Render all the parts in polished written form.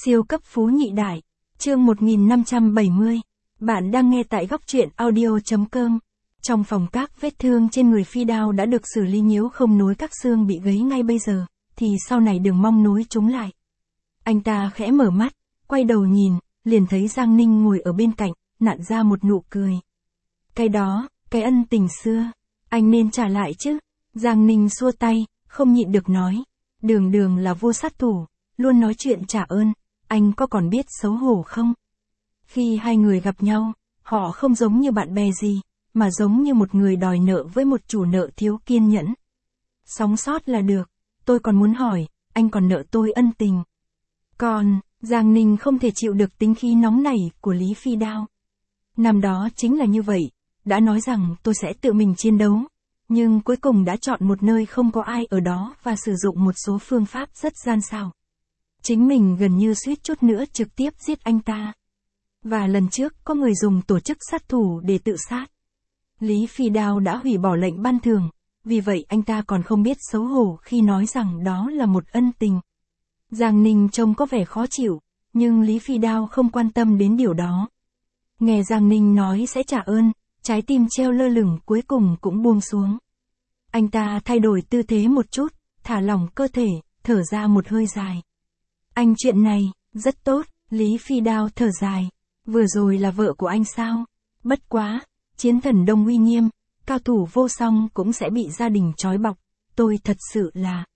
Siêu cấp phú nhị đại. Chương 1570. Bạn đang nghe tại góc truyện audio.com. Trong phòng các vết thương trên người Phi Đao đã được xử lý, nếu không nối các xương bị gãy ngay bây giờ, thì sau này đừng mong nối chúng lại. Anh ta khẽ mở mắt, quay đầu nhìn, liền thấy Giang Ninh ngồi ở bên cạnh, nặn ra một nụ cười. Cái đó, cái ân tình xưa, anh nên trả lại chứ. Giang Ninh xua tay, không nhịn được nói. Đường Đường là vua sát thủ, luôn nói chuyện trả ơn, anh có còn biết xấu hổ không? Khi hai người gặp nhau, họ không giống như bạn bè gì, mà giống như một người đòi nợ với một chủ nợ thiếu kiên nhẫn. Sống sót là được, tôi còn muốn hỏi, anh còn nợ tôi ân tình. Còn, Giang Ninh không thể chịu được tính khí nóng nảy của Lý Phi Đao. Năm đó chính là như vậy, đã nói rằng tôi sẽ tự mình chiến đấu, nhưng cuối cùng đã chọn một nơi không có ai ở đó và sử dụng một số phương pháp rất gian xảo. Chính mình gần như suýt chút nữa trực tiếp giết anh ta. Và lần trước có người dùng tổ chức sát thủ để tự sát. Lý Phi Đao đã hủy bỏ lệnh ban thưởng, vì vậy anh ta còn không biết xấu hổ khi nói rằng đó là một ân tình. Giang Ninh trông có vẻ khó chịu, nhưng Lý Phi Đao không quan tâm đến điều đó. Nghe Giang Ninh nói sẽ trả ơn, trái tim treo lơ lửng cuối cùng cũng buông xuống. Anh ta thay đổi tư thế một chút, thả lỏng cơ thể, thở ra một hơi dài. Anh chuyện này, rất tốt, Lý Phi Đao thở dài. Vừa rồi là vợ của anh sao? Bất quá, chiến thần Đông uy nghiêm, cao thủ vô song cũng sẽ bị gia đình trói bọc. Tôi thật sự là...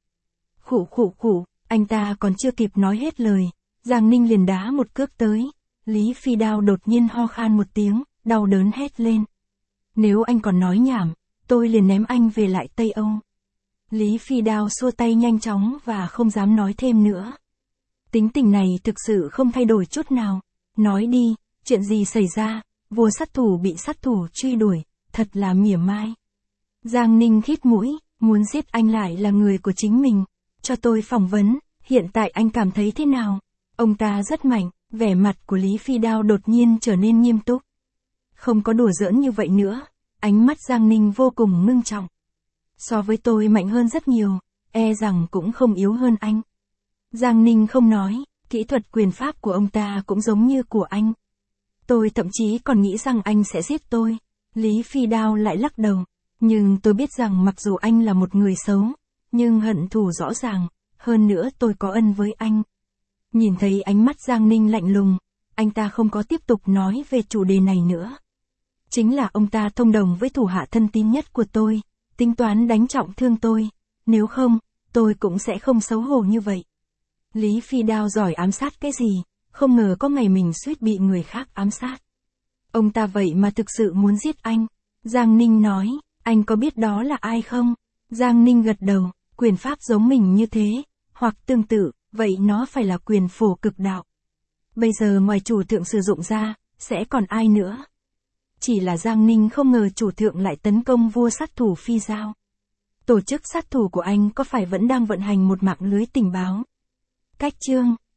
Khụ, anh ta còn chưa kịp nói hết lời. Giang Ninh liền đá một cước tới. Lý Phi Đao đột nhiên ho khan một tiếng, đau đớn hét lên. Nếu anh còn nói nhảm, tôi liền ném anh về lại Tây Âu. Lý Phi Đao xua tay nhanh chóng và không dám nói thêm nữa. Tính tình này thực sự không thay đổi chút nào. Nói đi, chuyện gì xảy ra, vua sát thủ bị sát thủ truy đuổi, thật là mỉa mai. Giang Ninh khít mũi, muốn giết anh lại là người của chính mình. Cho tôi phỏng vấn, hiện tại anh cảm thấy thế nào? Ông ta rất mạnh, vẻ mặt của Lý Phi Đao đột nhiên trở nên nghiêm túc. Không có đùa giỡn như vậy nữa, ánh mắt Giang Ninh vô cùng ngưng trọng. So với tôi mạnh hơn rất nhiều, e rằng cũng không yếu hơn anh. Giang Ninh không nói, kỹ thuật quyền pháp của ông ta cũng giống như của anh. Tôi thậm chí còn nghĩ rằng anh sẽ giết tôi. Lý Phi Đao lại lắc đầu. Nhưng tôi biết rằng mặc dù anh là một người xấu, nhưng hận thù rõ ràng, hơn nữa tôi có ân với anh. Nhìn thấy ánh mắt Giang Ninh lạnh lùng, anh ta không có tiếp tục nói về chủ đề này nữa. Chính là ông ta thông đồng với thủ hạ thân tín nhất của tôi, tính toán đánh trọng thương tôi, nếu không, tôi cũng sẽ không xấu hổ như vậy. Lý Phi Đao giỏi ám sát cái gì, không ngờ có ngày mình suýt bị người khác ám sát. Ông ta vậy mà thực sự muốn giết anh. Giang Ninh nói, anh có biết đó là ai không? Giang Ninh gật đầu, quyền pháp giống mình như thế, hoặc tương tự, vậy nó phải là quyền phổ cực đạo. Bây giờ ngoài chủ thượng sử dụng ra, sẽ còn ai nữa? Chỉ là Giang Ninh không ngờ chủ thượng lại tấn công vua sát thủ Phi Giao. Tổ chức sát thủ của anh có phải vẫn đang vận hành một mạng lưới tình báo? Cách chương